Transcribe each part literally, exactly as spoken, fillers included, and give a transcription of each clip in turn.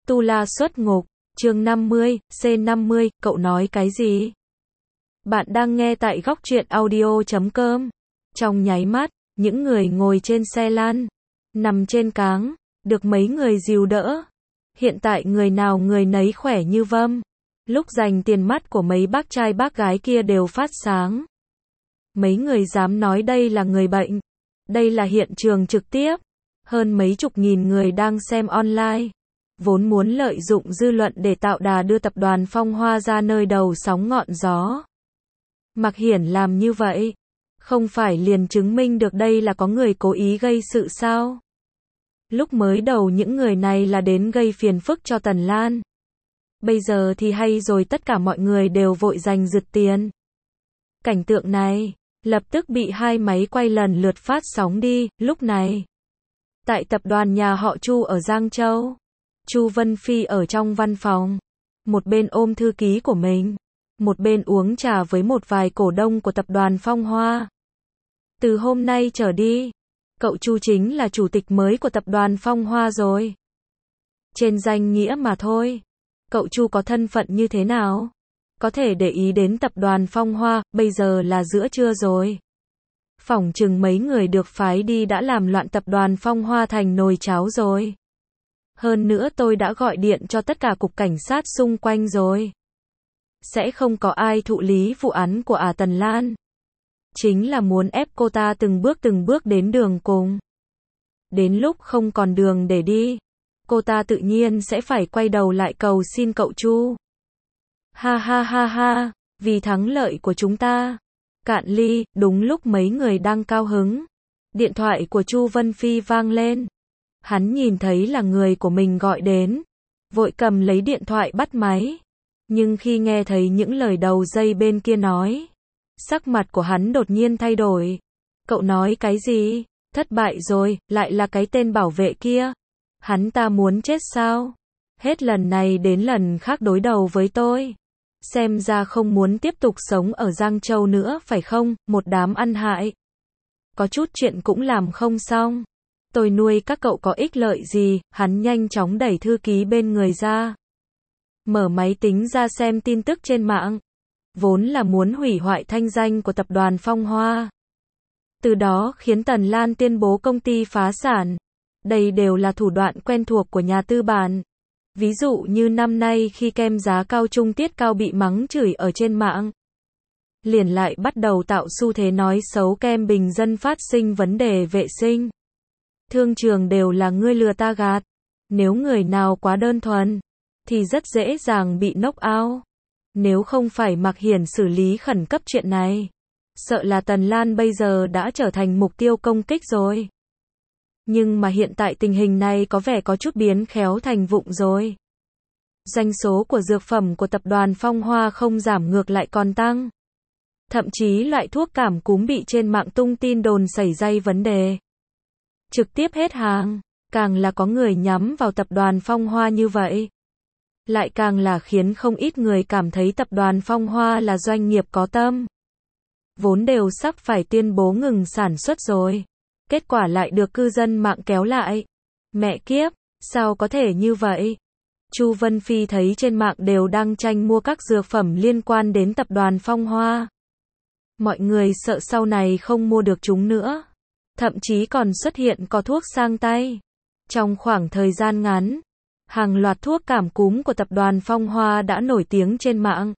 Tu La xuất ngục, chương năm mươi, C năm mươi, cậu nói cái gì? Bạn đang nghe tại góc truyện audio chấm com. Trong nháy mắt, những người ngồi trên xe lăn, nằm trên cáng, được mấy người dìu đỡ. Hiện tại người nào người nấy khỏe như vâm. Lúc dành tiền mắt của mấy bác trai bác gái kia đều phát sáng. Mấy người dám nói đây là người bệnh. Đây là hiện trường trực tiếp. Hơn mấy chục nghìn người đang xem online. Vốn muốn lợi dụng dư luận để tạo đà đưa tập đoàn Phong Hoa ra nơi đầu sóng ngọn gió. Mạc Hiển làm như vậy, không phải liền chứng minh được đây là có người cố ý gây sự sao? Lúc mới đầu những người này là đến gây phiền phức cho Tần Lan. Bây giờ thì hay rồi, tất cả mọi người đều vội giành giật tiền. Cảnh tượng này, lập tức bị hai máy quay lần lượt phát sóng đi. Lúc này, tại tập đoàn nhà họ Chu ở Giang Châu, Chu Vân Phi ở trong văn phòng, một bên ôm thư ký của mình, một bên uống trà với một vài cổ đông của tập đoàn Phong Hoa. Từ hôm nay trở đi, cậu Chu chính là chủ tịch mới của tập đoàn Phong Hoa rồi. Trên danh nghĩa mà thôi, cậu Chu có thân phận như thế nào? Có thể để ý đến tập đoàn Phong Hoa, bây giờ là giữa trưa rồi. Phỏng chừng mấy người được phái đi đã làm loạn tập đoàn Phong Hoa thành nồi cháo rồi. Hơn nữa tôi đã gọi điện cho tất cả cục cảnh sát xung quanh rồi. Sẽ không có ai thụ lý vụ án của ả Tần Lan. Chính là muốn ép cô ta từng bước từng bước đến đường cùng. Đến lúc không còn đường để đi, cô ta tự nhiên sẽ phải quay đầu lại cầu xin cậu Chu. Ha ha ha ha, vì thắng lợi của chúng ta. Cạn ly, đúng lúc mấy người đang cao hứng. Điện thoại của Chu Vân Phi vang lên. Hắn nhìn thấy là người của mình gọi đến. Vội cầm lấy điện thoại bắt máy. Nhưng khi nghe thấy những lời đầu dây bên kia nói, sắc mặt của hắn đột nhiên thay đổi. Cậu nói cái gì? Thất bại rồi, lại là cái tên bảo vệ kia. Hắn ta muốn chết sao? Hết lần này đến lần khác đối đầu với tôi. Xem ra không muốn tiếp tục sống ở Giang Châu nữa phải không? Một đám ăn hại. Có chút chuyện cũng làm không xong. Tôi nuôi các cậu có ích lợi gì? Hắn nhanh chóng đẩy thư ký bên người ra. Mở máy tính ra xem tin tức trên mạng. Vốn là muốn hủy hoại thanh danh của tập đoàn Phong Hoa. Từ đó khiến Tần Lan tuyên bố công ty phá sản. Đây đều là thủ đoạn quen thuộc của nhà tư bản. Ví dụ như năm nay khi kem giá cao Trung Tiết Cao bị mắng chửi ở trên mạng. Liền lại bắt đầu tạo xu thế nói xấu kem bình dân phát sinh vấn đề vệ sinh. Thương trường đều là ngươi lừa ta gạt. Nếu người nào quá đơn thuần, thì rất dễ dàng bị knock out. Nếu không phải Mạc Hiển xử lý khẩn cấp chuyện này, sợ là Tần Lan bây giờ đã trở thành mục tiêu công kích rồi. Nhưng mà hiện tại tình hình này có vẻ có chút biến khéo thành vụng rồi. Doanh số của dược phẩm của tập đoàn Phong Hoa không giảm ngược lại còn tăng. Thậm chí loại thuốc cảm cúm bị trên mạng tung tin đồn xảy ra vấn đề. Trực tiếp hết hàng, càng là có người nhắm vào tập đoàn Phong Hoa như vậy. Lại càng là khiến không ít người cảm thấy tập đoàn Phong Hoa là doanh nghiệp có tâm. Vốn đều sắp phải tuyên bố ngừng sản xuất rồi. Kết quả lại được cư dân mạng kéo lại. Mẹ kiếp, sao có thể như vậy? Chu Vân Phi thấy trên mạng đều đang tranh mua các dược phẩm liên quan đến tập đoàn Phong Hoa. Mọi người sợ sau này không mua được chúng nữa. Thậm chí còn xuất hiện có thuốc sang tay. Trong khoảng thời gian ngắn, hàng loạt thuốc cảm cúm của tập đoàn Phong Hoa đã nổi tiếng trên mạng.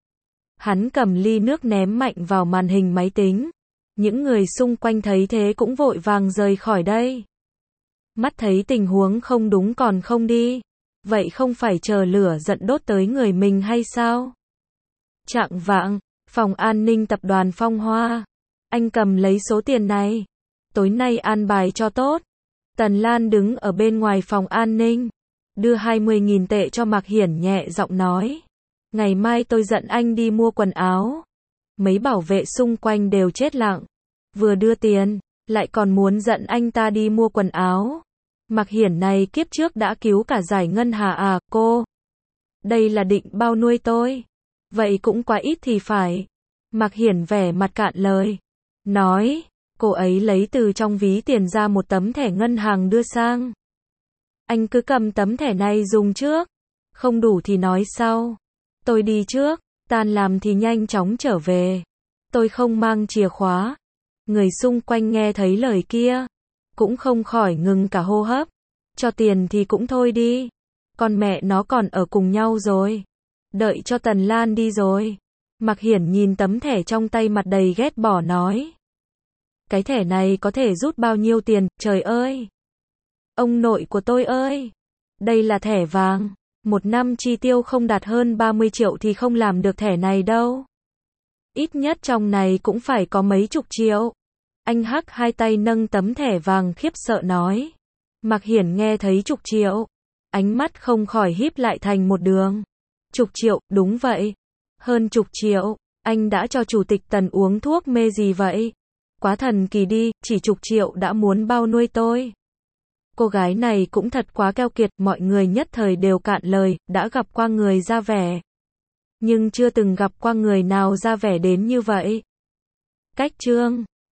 Hắn cầm ly nước ném mạnh vào màn hình máy tính. Những người xung quanh thấy thế cũng vội vàng rời khỏi đây. Mắt thấy tình huống không đúng còn không đi. Vậy không phải chờ lửa giận đốt tới người mình hay sao? Chạng vạng, phòng an ninh tập đoàn Phong Hoa. Anh cầm lấy số tiền này. Tối nay an bài cho tốt. Tần Lan đứng ở bên ngoài phòng an ninh. Đưa hai mươi nghìn tệ cho Mạc Hiển nhẹ giọng nói. Ngày mai tôi dẫn anh đi mua quần áo. Mấy bảo vệ xung quanh đều chết lặng. Vừa đưa tiền, lại còn muốn dẫn anh ta đi mua quần áo. Mạc Hiển này kiếp trước đã cứu cả giải ngân hà à, cô? Đây là định bao nuôi tôi? Vậy cũng quá ít thì phải. Mạc Hiển vẻ mặt cạn lời. Nói, cô ấy lấy từ trong ví tiền ra một tấm thẻ ngân hàng đưa sang. Anh cứ cầm tấm thẻ này dùng trước. Không đủ thì nói sau. Tôi đi trước, tan làm thì nhanh chóng trở về. Tôi không mang chìa khóa. Người xung quanh nghe thấy lời kia, cũng không khỏi ngừng cả hô hấp. Cho tiền thì cũng thôi đi. Con mẹ nó còn ở cùng nhau rồi. Đợi cho Tần Lan đi rồi. Mạc Hiển nhìn tấm thẻ trong tay mặt đầy ghét bỏ nói. Cái thẻ này có thể rút bao nhiêu tiền, trời ơi. Ông nội của tôi ơi. Đây là thẻ vàng. Một năm chi tiêu không đạt hơn ba mươi triệu thì không làm được thẻ này đâu. Ít nhất trong này cũng phải có mấy chục triệu. Anh hắc hai tay nâng tấm thẻ vàng khiếp sợ nói. Mạc Hiển nghe thấy chục triệu. Ánh mắt không khỏi híp lại thành một đường. Chục triệu, đúng vậy. Hơn chục triệu. Anh đã cho chủ tịch Tần uống thuốc mê gì vậy? Quá thần kỳ đi, chỉ chục triệu đã muốn bao nuôi tôi. Cô gái này cũng thật quá keo kiệt, mọi người nhất thời đều cạn lời, đã gặp qua người ra vẻ. Nhưng chưa từng gặp qua người nào ra vẻ đến như vậy. Cách chương